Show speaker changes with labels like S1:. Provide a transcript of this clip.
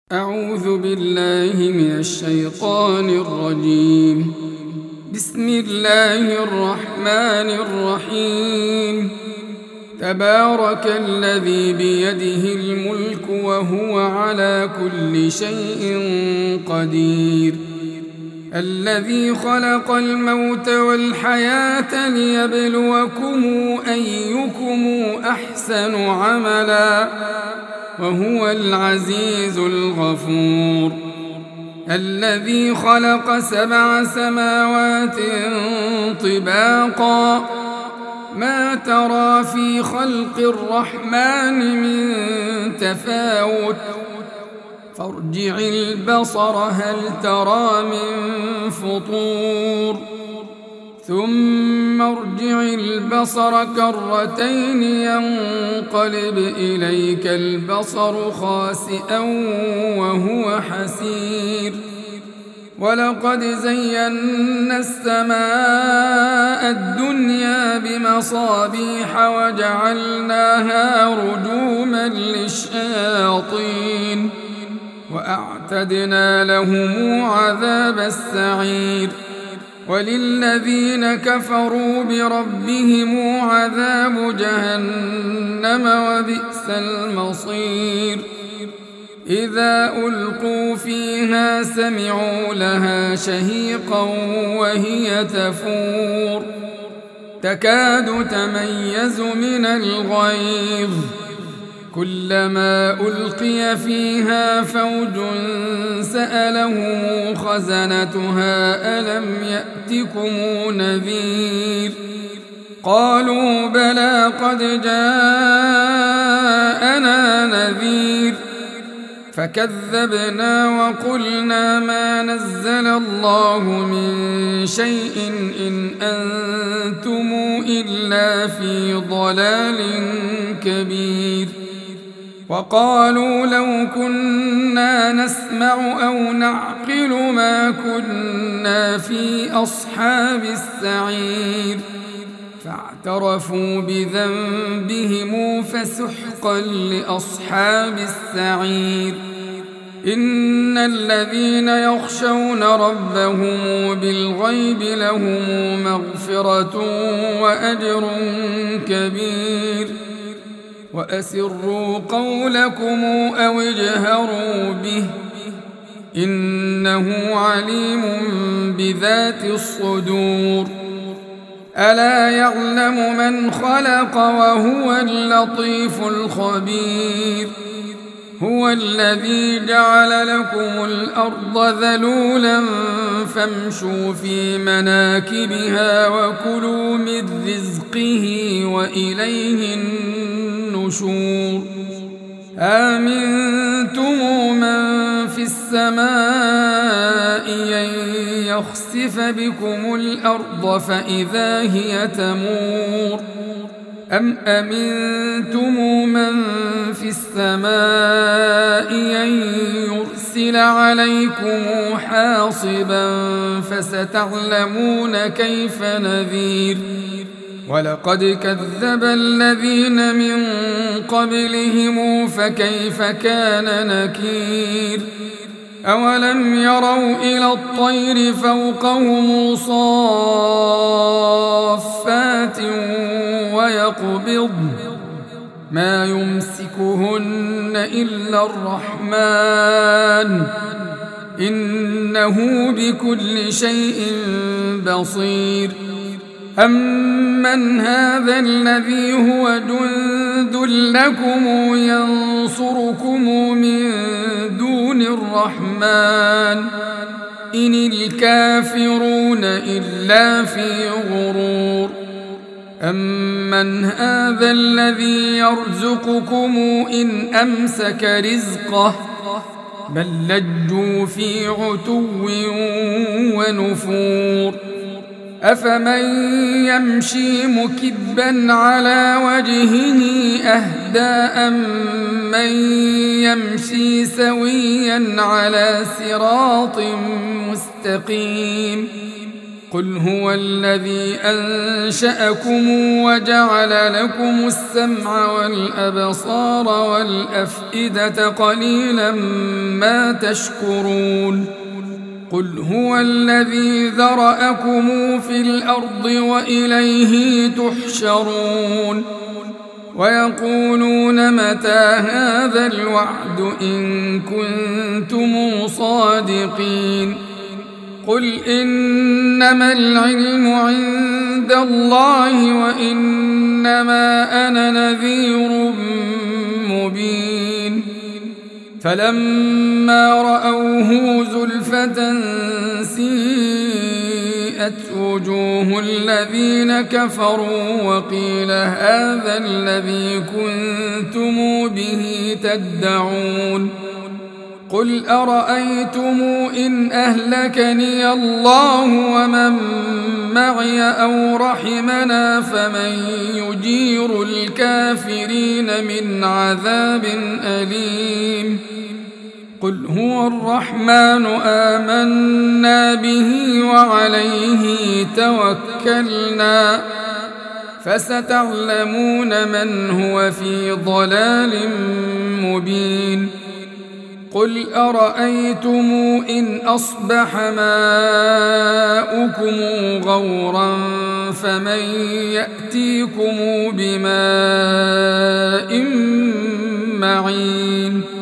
S1: أعوذ بالله من الشيطان الرجيم. بسم الله الرحمن الرحيم. تبارك الذي بيده الملك وهو على كل شيء قدير. الذي خلق الموت والحياة ليبلوكم أيكم أحسن عملا وهو العزيز الغفور. الذي خلق 7 سماوات طباقا ما ترى في خلق الرحمن من تفاوت فارجع البصر هل ترى من فطور ثم ارجع البصر كرتين ينقلب إليك البصر خاسئا وهو حسير. ولقد زينا السماء الدنيا بمصابيح وجعلناها رجوما للشياطين وأعتدنا لهم عذاب السعير. وللذين كفروا بربهم عذاب جهنم وبئس المصير. إذا ألقوا فيها سمعوا لها شهيقا وهي تفور تكاد تميز من الغيظ كلما ألقي فيها فوج سألهم خزنتها ألم يأتكم نذير قالوا بلى قد جاءنا نذير فكذبنا وقلنا ما نزل الله من شيء إن أنتم إلا في ضلال كبير. وقالوا لو كنا نسمع أو نعقل ما كنا في أصحاب السعير فاعترفوا بذنبهم فسحقا لأصحاب السعير. إن الذين يخشون ربهم بالغيب لهم مغفرة وأجر كبير. وأسروا قولكم أو اجهروا به إنه عليم بذات الصدور. ألا يعلم من خلق وهو اللطيف الخبير. هو الذي جعل لكم الأرض ذلولا فامشوا في مناكبها وكلوا من رزقه وإليه النشور. آمنتم من في السماء أن يخسف بكم الأرض فإذا هي تمور أم أمنتم من في السماء أن يرسل عليكم حاصبا فستعلمون كيف نذير. ولقد كذب الذين من قبلهم فكيف كان نكير. أولم يروا إلى الطير فوقهم صافات ويقبض ما يمسكهن إلا الرحمن إنه بكل شيء بصير. أمن هذا الذي هو جند لكم ينصركم من دون الرحمن إن الكافرون إلا في غرور. أمن هذا الذي يرزقكم إن أمسك رزقه بل لجوا في عتو ونفور. أفمن يمشي مكبا على وجهه أهدى أمن يمشي سويا على صراط مستقيم قل هو الذي أنشأكم وجعل لكم السمع والأبصار والأفئدة قليلا ما تشكرون قل هو الذي ذرأكم في الأرض وإليه تحشرون ويقولون متى هذا الوعد إن كنتم صادقين قل إنما العلم عند الله وإنما أنا نذير مبين فلما رأوه زلفة سيئت وجوه الذين كفروا وقيل هذا الذي كنتم به تدعون قل أرأيتم إن أهلكني الله ومن معي أو رحمنا فمن يجير الكافرين من عذاب أليم قل هو الرحمن آمنا به وعليه توكلنا فستعلمون من هو في ضلال مبين قل أرأيتم إن أصبح ماؤكم غورا فمن يأتيكم بماء معين